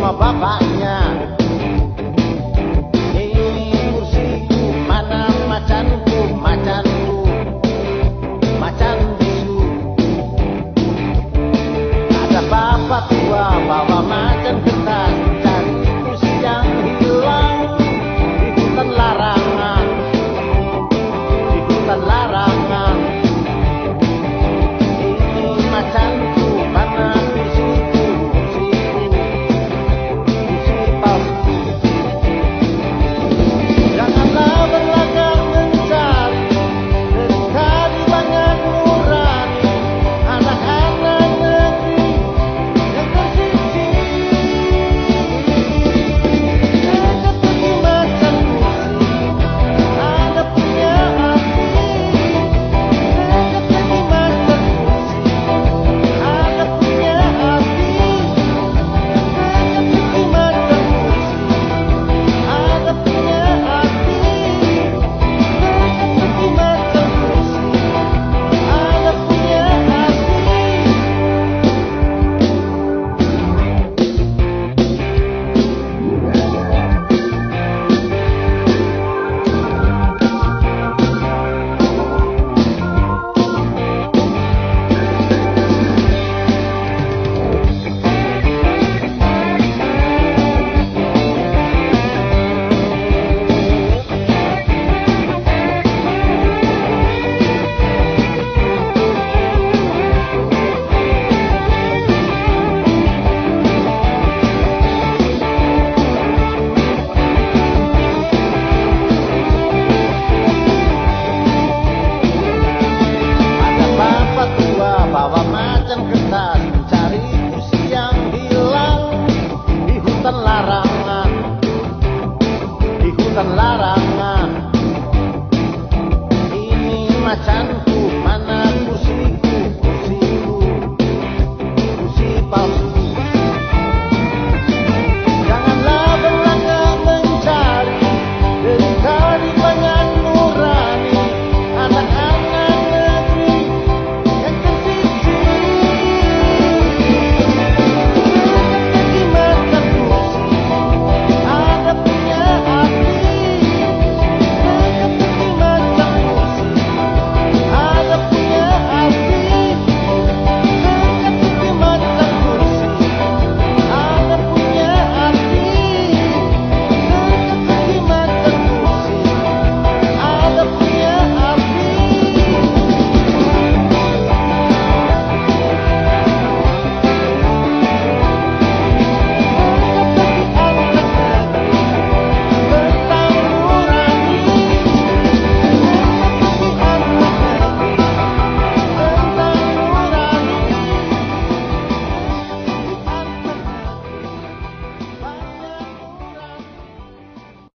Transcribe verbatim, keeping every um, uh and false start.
semua bapaknya. Ini kursiku, mana macanku, macanku, macan bisu. Ada bapak tua bawa macan kertas, cari kursi yang hilang di hutan larangan, di hutan larangan. Ini macanku, mana kursiku, kursiku, kursi palsu. Janganlah berlagak mencari, dari tadi banyak nurani anak-anak negeri yang tersisih. Dekat pergi macan kursi, ada punya hati. Dekat pergi macan kursi, ada punya hati. Dekat pergi macan kursi, ada punya hati. Dekat pergi macan kursi, ada punya hati. Ada bapak tua bawa macan kertas, mencari kursi yang hilang di hutan larangan, di hutan larangan.